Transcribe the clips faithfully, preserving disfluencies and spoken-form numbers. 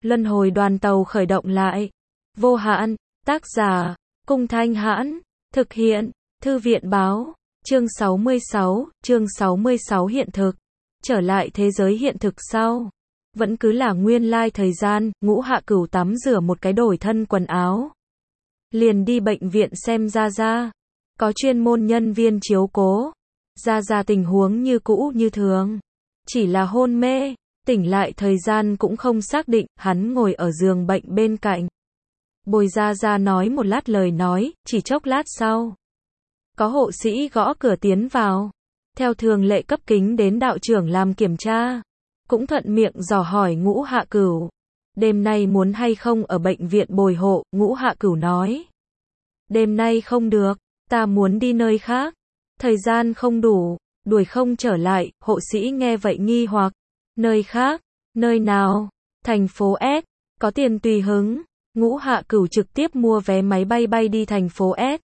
Luân hồi đoàn tàu khởi động lại. Vô hạn, tác giả, Cung Thanh Hãn, thực hiện, Thư viện báo, chương sáu mươi sáu, chương sáu mươi sáu hiện thực. Trở lại thế giới hiện thực sau. Vẫn cứ là nguyên lai thời gian, Ngũ Hạ Cửu tắm rửa một cái đổi thân quần áo. Liền đi bệnh viện xem Gia Gia. Có chuyên môn nhân viên chiếu cố. Gia Gia tình huống như cũ như thường. Chỉ là hôn mê, tỉnh lại thời gian cũng không xác định, hắn ngồi ở giường bệnh bên cạnh. Bồi Gia Gia nói một lát lời nói, chỉ chốc lát sau. Có hộ sĩ gõ cửa tiến vào. Theo thường lệ cấp kính đến đạo trưởng làm kiểm tra. Cũng thuận miệng dò hỏi Ngũ Hạ Cửu. Đêm nay muốn hay không ở bệnh viện bồi hộ, Ngũ Hạ Cửu nói. Đêm nay không được, ta muốn đi nơi khác. Thời gian không đủ, đuổi không trở lại, hộ sĩ nghe vậy nghi hoặc. Nơi khác, nơi nào? Thành phố S, có tiền tùy hứng. Ngũ Hạ Cửu trực tiếp mua vé máy bay bay đi thành phố S.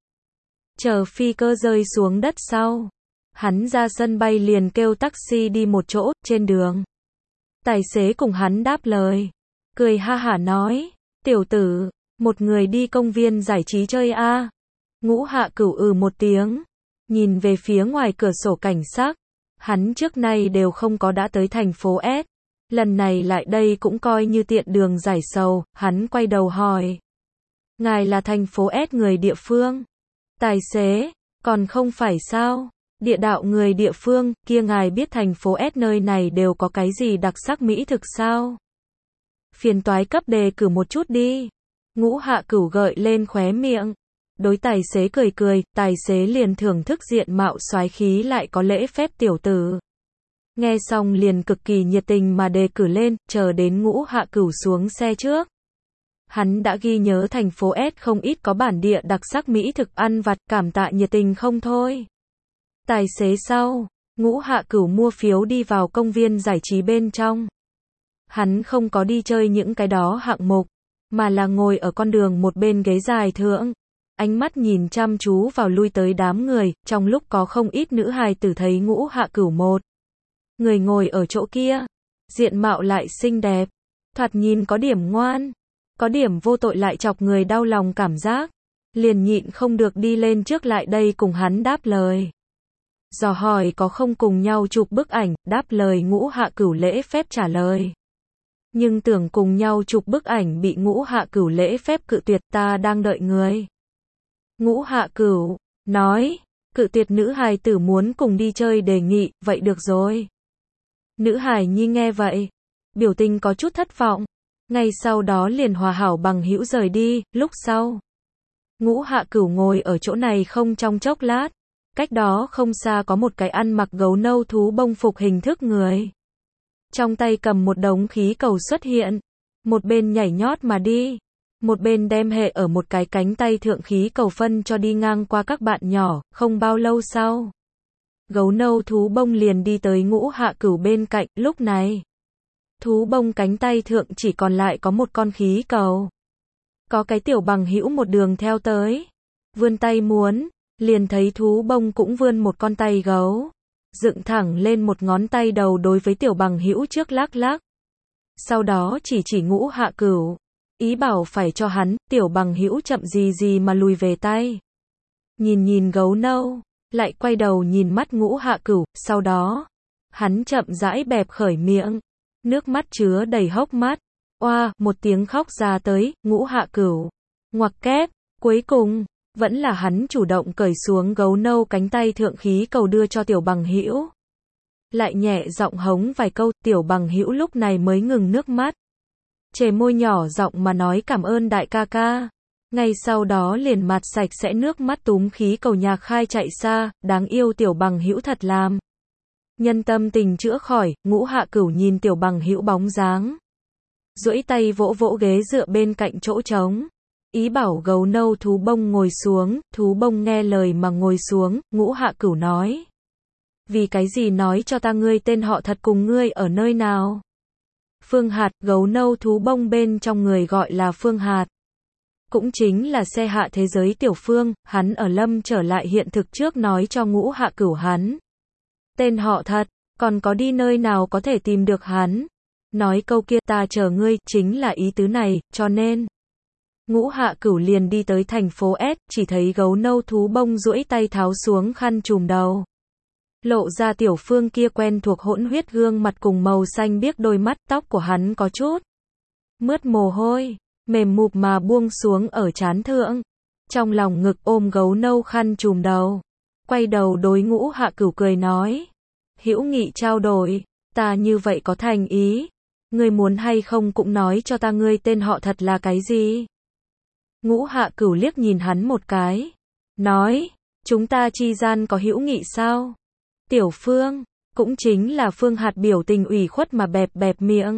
Chờ phi cơ rơi xuống đất sau. Hắn ra sân bay liền kêu taxi đi một chỗ, trên đường. Tài xế cùng hắn đáp lời. Cười ha hả nói. Tiểu tử, một người đi công viên giải trí chơi a. Ngũ Hạ Cửu ừ một tiếng. Nhìn về phía ngoài cửa sổ cảnh sắc. Hắn trước nay đều không có đã tới thành phố S. Lần này lại đây cũng coi như tiện đường giải sầu. Hắn quay đầu hỏi. Ngài là thành phố S người địa phương? Tài xế, còn không phải sao? Địa đạo người địa phương, kia ngài biết thành phố S nơi này đều có cái gì đặc sắc mỹ thực sao? Phiền toái cấp đề cử một chút đi. Ngũ Hạ Cửu gợi lên khóe miệng. Đối tài xế cười cười, tài xế liền thưởng thức diện mạo soái khí lại có lễ phép tiểu tử. Nghe xong liền cực kỳ nhiệt tình mà đề cử lên, chờ đến Ngũ Hạ Cửu xuống xe trước. Hắn đã ghi nhớ thành phố S không ít có bản địa đặc sắc mỹ thực ăn vặt, cảm tạ nhiệt tình không thôi. Tài xế sau, Ngũ Hạ Cửu mua phiếu đi vào công viên giải trí bên trong. Hắn không có đi chơi những cái đó hạng mục, mà là ngồi ở con đường một bên ghế dài thượng. Ánh mắt nhìn chăm chú vào lui tới đám người, trong lúc có không ít nữ hài tử thấy Ngũ Hạ Cửu một. Người ngồi ở chỗ kia, diện mạo lại xinh đẹp, thoạt nhìn có điểm ngoan, có điểm vô tội lại chọc người đau lòng cảm giác. Liền nhịn không được đi lên trước lại đây cùng hắn đáp lời. Dò hỏi có không cùng nhau chụp bức ảnh, đáp lời Ngũ Hạ Cửu lễ phép trả lời. Nhưng tưởng cùng nhau chụp bức ảnh bị Ngũ Hạ Cửu lễ phép cự tuyệt, ta đang đợi người. Ngũ Hạ Cửu nói, cự tuyệt nữ hài tử muốn cùng đi chơi đề nghị, vậy được rồi. Nữ hài nhi nghe vậy, biểu tình có chút thất vọng, ngay sau đó liền hòa hảo bằng hữu rời đi. Lúc sau, Ngũ Hạ Cửu ngồi ở chỗ này không trong chốc lát, cách đó không xa có một cái ăn mặc gấu nâu thú bông phục hình thức người. Trong tay cầm một đống khí cầu xuất hiện, một bên nhảy nhót mà đi, một bên đem hệ ở một cái cánh tay thượng khí cầu phân cho đi ngang qua các bạn nhỏ. Không bao lâu sau, gấu nâu thú bông liền đi tới Ngũ Hạ Cửu bên cạnh. Lúc này, thú bông cánh tay thượng chỉ còn lại có một con khí cầu. Có cái tiểu bằng hữu một đường theo tới, vươn tay muốn, liền thấy thú bông cũng vươn một con tay gấu, dựng thẳng lên một ngón tay đầu đối với tiểu bằng hữu trước lắc lắc. Sau đó chỉ chỉ Ngũ Hạ Cửu, ý bảo phải cho hắn. Tiểu bằng hữu chậm gì gì mà lùi về tay. Nhìn nhìn gấu nâu, lại quay đầu nhìn mắt Ngũ Hạ Cửu, sau đó, hắn chậm rãi bẹp khởi miệng, nước mắt chứa đầy hốc mắt. Oa, một tiếng khóc ra tới. Ngũ Hạ Cửu ngoặc kép, cuối cùng vẫn là hắn chủ động cởi xuống gấu nâu cánh tay thượng khí cầu đưa cho tiểu bằng hữu. Lại nhẹ giọng hống vài câu, tiểu bằng hữu lúc này mới ngừng nước mắt. Chề môi nhỏ giọng mà nói cảm ơn đại ca ca. Ngay sau đó liền mặt sạch sẽ nước mắt túm khí cầu nhạc khai chạy xa. Đáng yêu tiểu bằng hữu thật làm nhân tâm tình chữa khỏi. Ngũ Hạ Cửu nhìn tiểu bằng hữu bóng dáng, duỗi tay vỗ vỗ ghế dựa bên cạnh chỗ trống, ý bảo gấu nâu thú bông ngồi xuống. Thú bông nghe lời mà ngồi xuống. Ngũ Hạ Cửu nói, vì cái gì nói cho ta ngươi tên họ thật cùng ngươi ở nơi nào? Phương Hạt. Gấu nâu thú bông bên trong người gọi là Phương Hạt, cũng chính là xe hạ thế giới tiểu Phương. Hắn ở lâm trở lại hiện thực trước nói cho Ngũ Hạ Cửu hắn tên họ thật, còn có đi nơi nào có thể tìm được hắn. nói câu kia ta chờ ngươi, chính là ý tứ này, cho nên. Ngũ Hạ Cửu liền đi tới thành phố S, chỉ thấy gấu nâu thú bông duỗi tay tháo xuống khăn trùm đầu. Lộ ra tiểu phương kia quen thuộc hỗn huyết gương mặt cùng màu xanh biếc đôi mắt, tóc của hắn có chút mướt mồ hôi, mềm mụp mà buông xuống ở trán thượng. Trong lòng ngực ôm gấu nâu khăn trùm đầu. Quay đầu đối Ngũ Hạ Cửu cười nói. Hữu nghị trao đổi, ta như vậy có thành ý. Ngươi muốn hay không cũng nói cho ta ngươi tên họ thật là cái gì? Ngũ Hạ Cửu liếc nhìn hắn một cái. Nói, chúng ta chi gian có hữu nghị sao? Tiểu Phương, cũng chính là Phương Hạt biểu tình ủy khuất mà bẹp bẹp miệng.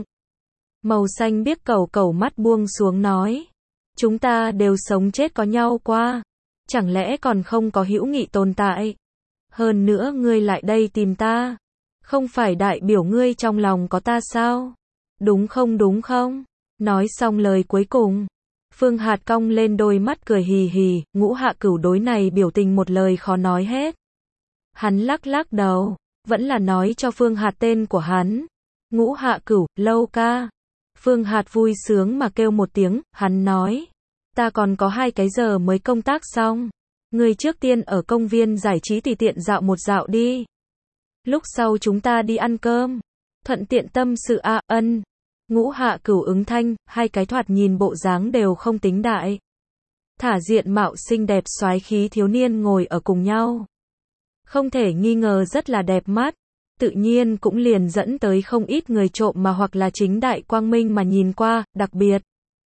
Màu xanh biếc cầu cầu mắt buông xuống nói. Chúng ta đều sống chết có nhau qua. Chẳng lẽ còn không có hữu nghị tồn tại? Hơn nữa ngươi lại đây tìm ta. Không phải đại biểu ngươi trong lòng có ta sao? Đúng không đúng không? Nói xong lời cuối cùng. Phương Hạt cong lên đôi mắt cười hì hì, Ngũ Hạ Cửu đối này biểu tình một lời khó nói hết. Hắn lắc lắc đầu, vẫn là nói cho Phương Hạt tên của hắn. Ngũ Hạ Cửu, Lâu ca. Phương Hạt vui sướng mà kêu một tiếng, hắn nói. Ta còn có hai cái giờ mới công tác xong. Ngươi trước tiên ở công viên giải trí tùy tiện dạo một dạo đi. Lúc sau chúng ta đi ăn cơm. Thuận tiện tâm sự a, ân. Ngũ Hạ Cửu ứng thanh, hai cái thoạt nhìn bộ dáng đều không tính đại. Thả diện mạo xinh đẹp soái khí thiếu niên ngồi ở cùng nhau. Không thể nghi ngờ rất là đẹp mắt. Tự nhiên cũng liền dẫn tới không ít người trộm mà hoặc là chính đại quang minh mà nhìn qua, đặc biệt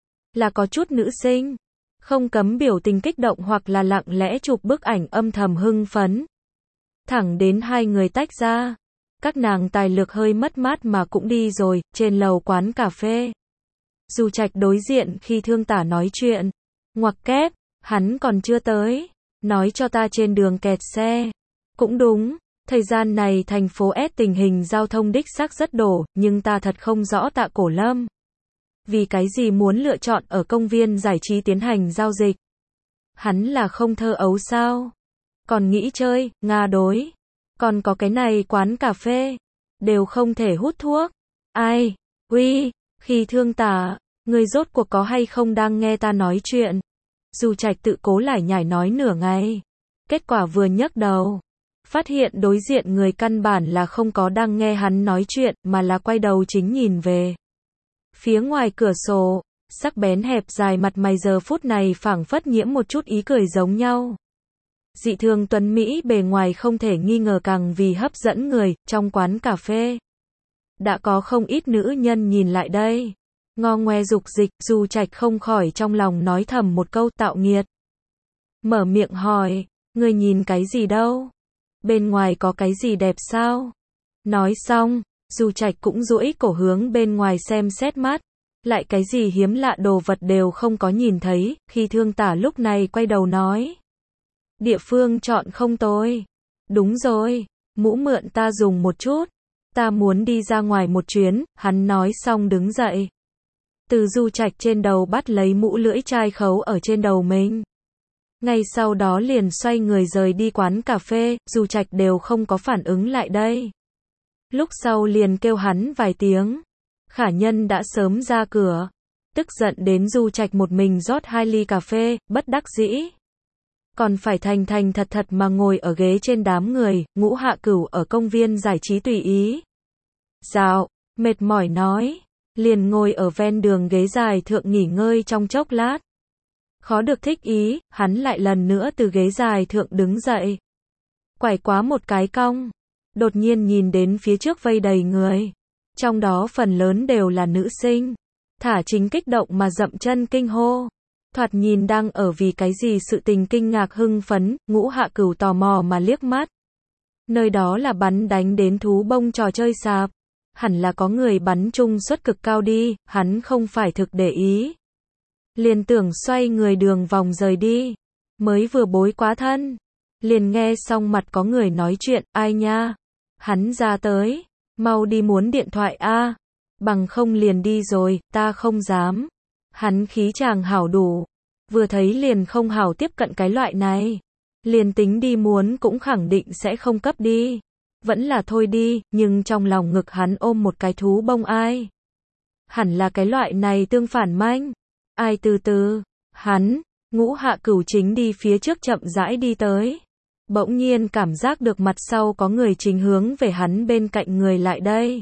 là có chút nữ sinh. Không cấm biểu tình kích động hoặc là lặng lẽ chụp bức ảnh âm thầm hưng phấn. Thẳng đến hai người tách ra. Các nàng tài lực hơi mất mát mà cũng đi rồi, trên lầu quán cà phê. Dù Trạch đối diện khi Thương Tả nói chuyện. Ngoặc kép, hắn còn chưa tới. Nói cho ta trên đường kẹt xe. Cũng đúng, thời gian này thành phố S tình hình giao thông đích xác rất đổ, nhưng ta thật không rõ Tạ Cổ Lâm. Vì cái gì muốn lựa chọn ở công viên giải trí tiến hành giao dịch? Hắn là không thơ ấu sao? Còn nghĩ chơi, Nga đối. Còn có cái này quán cà phê. Đều không thể hút thuốc. Ai? Uy, khi Thương Tả, người rốt cuộc có hay không đang nghe ta nói chuyện? Dù Trạch tự cố lải nhải nói nửa ngày. Kết quả vừa nhấc đầu. Phát hiện đối diện người căn bản là không có đang nghe hắn nói chuyện, mà là quay đầu chính nhìn về. Phía ngoài cửa sổ, sắc bén hẹp dài mặt mày giờ phút này phảng phất nhiễm một chút ý cười giống nhau. Dị thường tuấn Mỹ bề ngoài không thể nghi ngờ càng vì hấp dẫn người, trong quán cà phê. Đã có không ít nữ nhân nhìn lại đây. Ngo ngoe dục dịch, Dù Trạch không khỏi trong lòng nói thầm một câu tạo nghiệt. Mở miệng hỏi, người nhìn cái gì đâu? Bên ngoài có cái gì đẹp sao? Nói xong, Dù Trạch cũng duỗi cổ hướng bên ngoài xem xét mắt. Lại cái gì hiếm lạ đồ vật đều không có nhìn thấy, khi Thương Tả lúc này quay đầu nói. Địa phương chọn không tồi. Đúng rồi, mũ mượn ta dùng một chút. Ta muốn đi ra ngoài một chuyến, hắn nói xong đứng dậy. Từ Du Trạch trên đầu bắt lấy mũ lưỡi chai khấu ở trên đầu mình. Ngay sau đó liền xoay người rời đi quán cà phê, Du Trạch đều không có phản ứng lại đây. Lúc sau liền kêu hắn vài tiếng. Khả nhân đã sớm ra cửa. Tức giận đến Du Trạch một mình rót hai ly cà phê, bất đắc dĩ. Còn phải thành thành thật thật mà ngồi ở ghế trên đám người, Ngũ Hạ Cửu ở công viên giải trí tùy ý. Dạo, mệt mỏi nói. Liền ngồi ở ven đường ghế dài thượng nghỉ ngơi trong chốc lát. Khó được thích ý, hắn lại lần nữa từ ghế dài thượng đứng dậy. Quải quá một cái cong. Đột nhiên nhìn đến phía trước vây đầy người. Trong đó phần lớn đều là nữ sinh. Thả chính kích động mà dậm chân kinh hô. Thoạt nhìn đang ở vì cái gì sự tình kinh ngạc hưng phấn, Ngũ Hạ Cửu tò mò mà liếc mắt. Nơi đó là bắn đánh đến thú bông trò chơi sạp. Hẳn là có người bắn chung suất cực cao đi, hắn không phải thực để ý. Liền tưởng xoay người đường vòng rời đi. Mới vừa bối quá thân. Liền nghe xong mặt có người nói chuyện, ai nha. Hắn ra tới. Mau đi muốn điện thoại a, bằng không liền đi rồi, ta không dám. Hắn khí chàng hảo đủ. Vừa thấy liền không hảo tiếp cận cái loại này. Liền tính đi muốn cũng khẳng định sẽ không cấp đi. Vẫn là thôi đi, nhưng trong lòng ngực hắn ôm một cái thú bông ai. Hẳn là cái loại này tương phản manh. Ai từ từ, hắn, Ngũ Hạ Cửu chính đi phía trước chậm rãi đi tới. Bỗng nhiên cảm giác được mặt sau có người chính hướng về hắn bên cạnh người lại đây.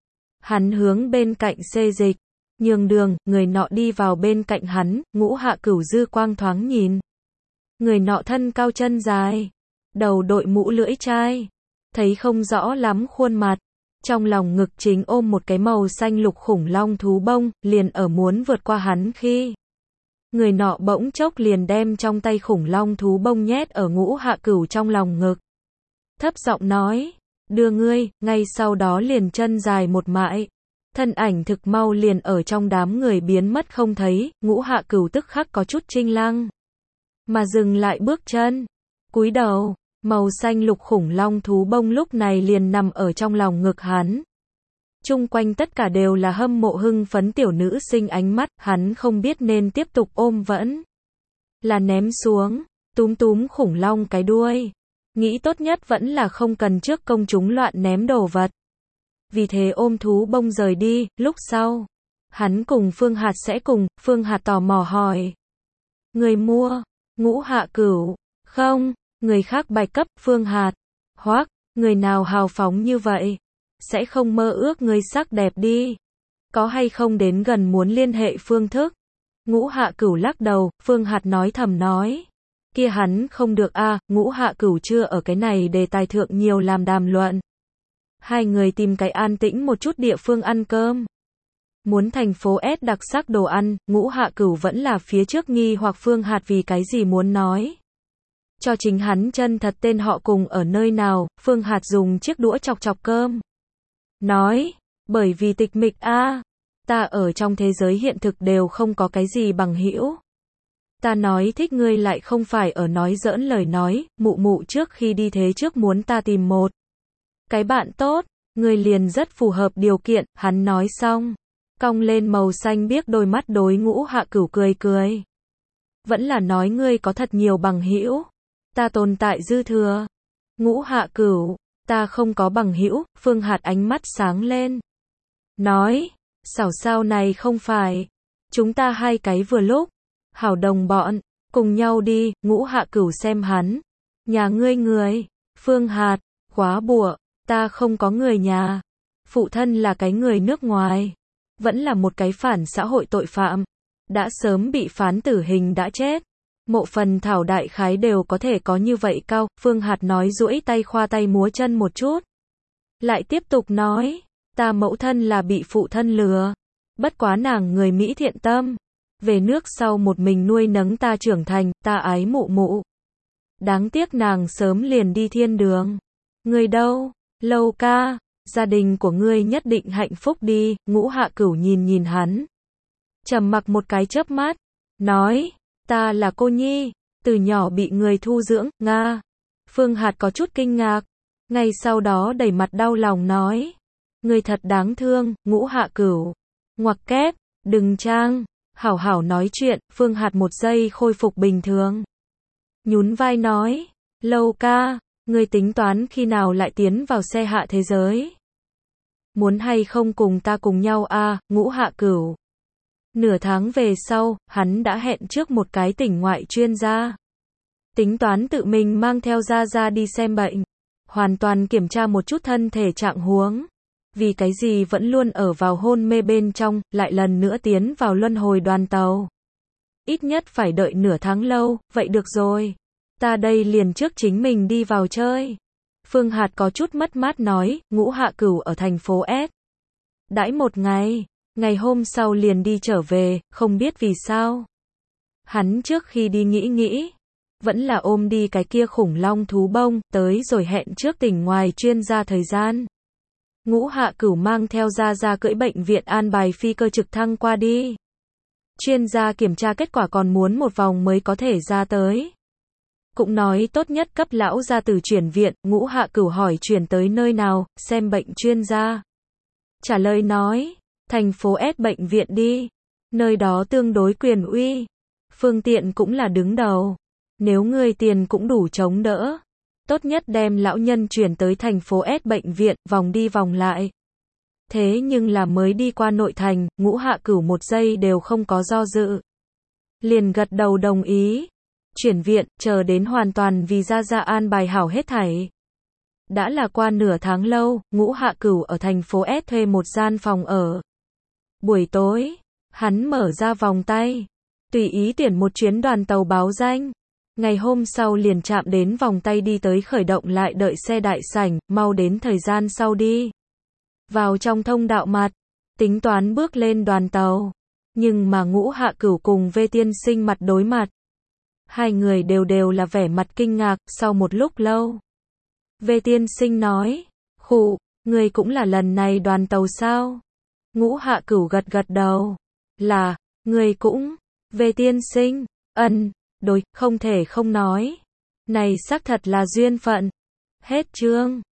Hắn hướng bên cạnh xê dịch, nhường đường, người nọ đi vào bên cạnh hắn, Ngũ Hạ Cửu dư quang thoáng nhìn. Người nọ thân cao chân dài, đầu đội mũ lưỡi chai, thấy không rõ lắm khuôn mặt, trong lòng ngực chính ôm một cái màu xanh lục khủng long thú bông, liền ở muốn vượt qua hắn khi. Người nọ bỗng chốc liền đem trong tay khủng long thú bông nhét ở Ngũ Hạ Cửu trong lòng ngực. Thấp giọng nói, đưa ngươi, ngay sau đó liền chân dài một mại. Thân ảnh thực mau liền ở trong đám người biến mất không thấy, Ngũ Hạ Cửu tức khắc có chút chinh lăng. Mà dừng lại bước chân, cúi đầu, màu xanh lục khủng long thú bông lúc này liền nằm ở trong lòng ngực hắn. Chung quanh tất cả đều là hâm mộ hưng phấn tiểu nữ sinh ánh mắt, hắn không biết nên tiếp tục ôm vẫn là ném xuống, túm túm khủng long cái đuôi. Nghĩ tốt nhất vẫn là không cần trước công chúng loạn ném đồ vật. Vì thế ôm thú bông rời đi, lúc sau, hắn cùng Phương Hạt sẽ cùng, Phương Hạt tò mò hỏi. Người mua, Ngũ Hạ Cửu, không, người khác bạch cấp, Phương Hạt, hoắc, người nào hào phóng như vậy, sẽ không mơ ước người sắc đẹp đi. Có hay không đến gần muốn liên hệ phương thức? Ngũ Hạ Cửu lắc đầu, Phương Hạt nói thầm nói. Kia hắn không được a, à, Ngũ Hạ Cửu chưa ở cái này đề tài thượng nhiều làm đàm luận. Hai người tìm cái an tĩnh một chút địa phương ăn cơm. Muốn thành phố S đặc sắc đồ ăn, Ngũ Hạ Cửu vẫn là phía trước nghi hoặc Phương Hạt vì cái gì muốn nói. Cho chính hắn chân thật tên họ cùng ở nơi nào, Phương Hạt dùng chiếc đũa chọc chọc cơm. Nói, bởi vì tịch mịch a, à, ta ở trong thế giới hiện thực đều không có cái gì bằng hữu. Ta nói thích ngươi lại không phải ở nói giỡn lời nói, mụ mụ trước khi đi thế trước muốn ta tìm một cái bạn tốt, ngươi liền rất phù hợp điều kiện, hắn nói xong. Cong lên màu xanh biếc đôi mắt đối Ngũ Hạ Cửu cười cười. Vẫn là nói ngươi có thật nhiều bằng hữu, ta tồn tại dư thừa. Ngũ Hạ Cửu, ta không có bằng hữu, Phương Hạt ánh mắt sáng lên. Nói, xảo sao này không phải, chúng ta hai cái vừa lúc, hảo đồng bọn, cùng nhau đi, Ngũ Hạ Cửu xem hắn. Nhà ngươi người, Phương Hạt, quá bùa, ta không có người nhà. Phụ thân là cái người nước ngoài, vẫn là một cái phản xã hội tội phạm, đã sớm bị phán tử hình đã chết. Mộ phần thảo đại khái đều có thể có như vậy cao, Phương Hạt nói duỗi tay khoa tay múa chân một chút. Lại tiếp tục nói, ta mẫu thân là bị phụ thân lừa, bất quá nàng người Mỹ thiện tâm, về nước sau một mình nuôi nấng ta trưởng thành, ta ái mụ mụ. Đáng tiếc nàng sớm liền đi thiên đường. Người đâu, Lâu ca, gia đình của ngươi nhất định hạnh phúc đi, Ngũ Hạ Cửu nhìn nhìn hắn. Trầm mặc một cái chớp mắt, nói, ta là cô nhi, từ nhỏ bị người thu dưỡng, Nga. Phương Hạt có chút kinh ngạc, ngay sau đó đầy mặt đau lòng nói, ngươi thật đáng thương, Ngũ Hạ Cửu. Ngoặc kép, đừng trang, hảo hảo nói chuyện, Phương Hạt một giây khôi phục bình thường. Nhún vai nói, Lâu ca, ngươi tính toán khi nào lại tiến vào xe hạ thế giới? Muốn hay không cùng ta cùng nhau a, à, Ngũ Hạ Cửu. Nửa tháng về sau, hắn đã hẹn trước một cái tỉnh ngoại chuyên gia. Tính toán tự mình mang theo Gia Gia đi xem bệnh. Hoàn toàn kiểm tra một chút thân thể trạng huống. Vì cái gì vẫn luôn ở vào hôn mê bên trong, lại lần nữa tiến vào luân hồi đoàn tàu. Ít nhất phải đợi nửa tháng lâu, vậy được rồi. Ta đây liền trước chính mình đi vào chơi. Phương Hạt có chút mất mát nói, Ngũ Hạ Cửu ở thành phố S. Đãi một ngày, ngày hôm sau liền đi trở về, không biết vì sao. Hắn trước khi đi nghĩ nghĩ, vẫn là ôm đi cái kia khủng long thú bông, tới rồi hẹn trước tỉnh ngoài chuyên gia thời gian. Ngũ Hạ Cửu mang theo Gia Gia cưỡi bệnh viện an bài phi cơ trực thăng qua đi. Chuyên gia kiểm tra kết quả còn muốn một vòng mới có thể ra tới. Cũng nói tốt nhất cấp lão gia tử chuyển viện, Ngũ Hạ Cửu hỏi chuyển tới nơi nào, xem bệnh chuyên gia. Trả lời nói, thành phố S bệnh viện đi. Nơi đó tương đối quyền uy. Phương tiện cũng là đứng đầu. Nếu người tiền cũng đủ chống đỡ, tốt nhất đem lão nhân chuyển tới thành phố S bệnh viện, vòng đi vòng lại. Thế nhưng là mới đi qua nội thành, Ngũ Hạ Cửu một giây đều không có do dự. Liền gật đầu đồng ý. Chuyển viện, chờ đến hoàn toàn vì Gia Gia an bài hảo hết thảy. Đã là qua nửa tháng lâu, Ngũ Hạ Cửu ở thành phố S thuê một gian phòng ở. Buổi tối, hắn mở ra vòng tay, tùy ý tuyển một chuyến đoàn tàu báo danh. Ngày hôm sau liền chạm đến vòng tay đi tới khởi động lại đợi xe đại sảnh, mau đến thời gian sau đi. Vào trong thông đạo mặt, tính toán bước lên đoàn tàu. Nhưng mà Ngũ Hạ Cửu cùng Vê Tiên Sinh mặt đối mặt. Hai người đều đều là vẻ mặt kinh ngạc, sau một lúc lâu. Vê Tiên Sinh nói, khụ, người cũng là lần này đoàn tàu sao? Ngũ Hạ Cửu gật gật đầu, là, người cũng, Vê Tiên Sinh, ân, đối, không thể không nói. Này xác thật là duyên phận. Hết chương.